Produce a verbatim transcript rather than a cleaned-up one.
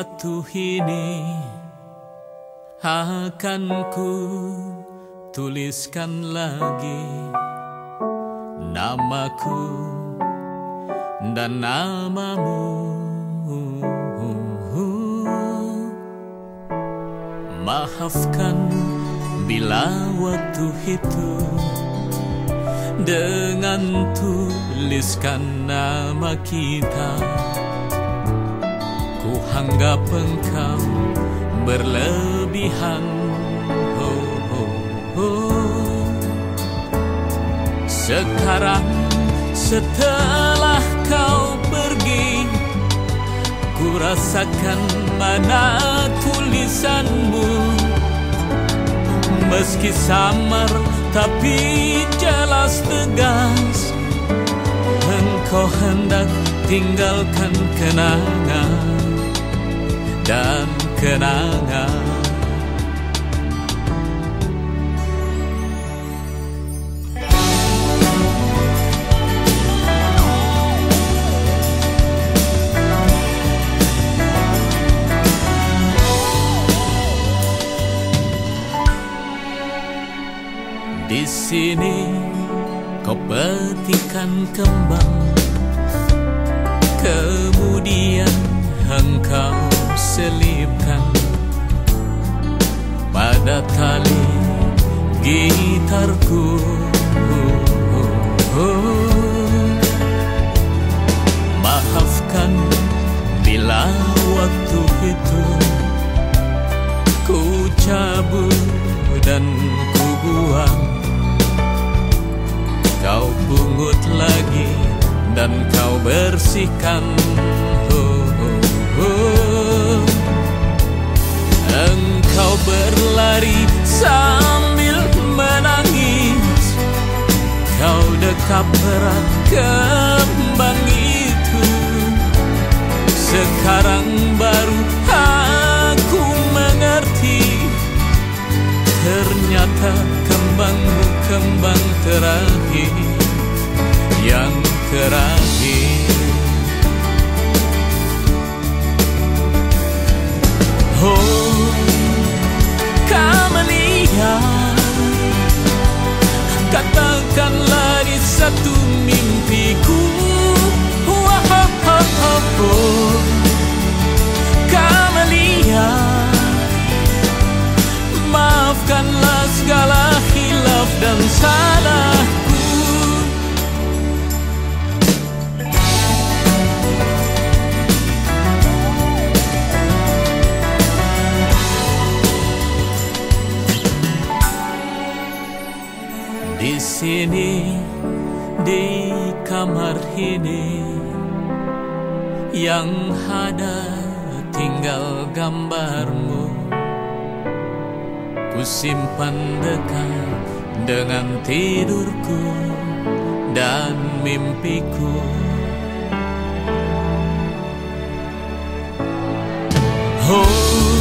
waktu ini akan ku tuliskan lagi namaku dan namamu. Maafkan bila waktu itu dengan tuliskan nama kita ku anggap engkau berlebihan. Oh, oh, oh. Sekarang setelah kau pergi, ku rasakan mana tulisanmu. Meski samar tapi jelas tegas, engkau hendak tinggalkan kenangan dan kenangan. Di sini kau petikan kembang, kemudian engkau selipkan pada tali gitarku. Maafkan bila waktu itu ku cabut dan ku buang. Kau pungut lagi dan kau bersihkan. Oh, oh, oh. Engkau berlari sambil menangis, kau dekap erat kembang itu. Sekarang baru aku mengerti, ternyata kembangmu kembang terakhir, yang terakhir. Oh, Camelia, katakanlah di satu mimpiku. Wah, oh, oh, oh. Camelia, maafkanlah segala hilaf dan salahku. Di sini, di kamar ini, yang ada tinggal gambarmu. Ku simpan dekat dengan tidurku dan mimpiku. Oh,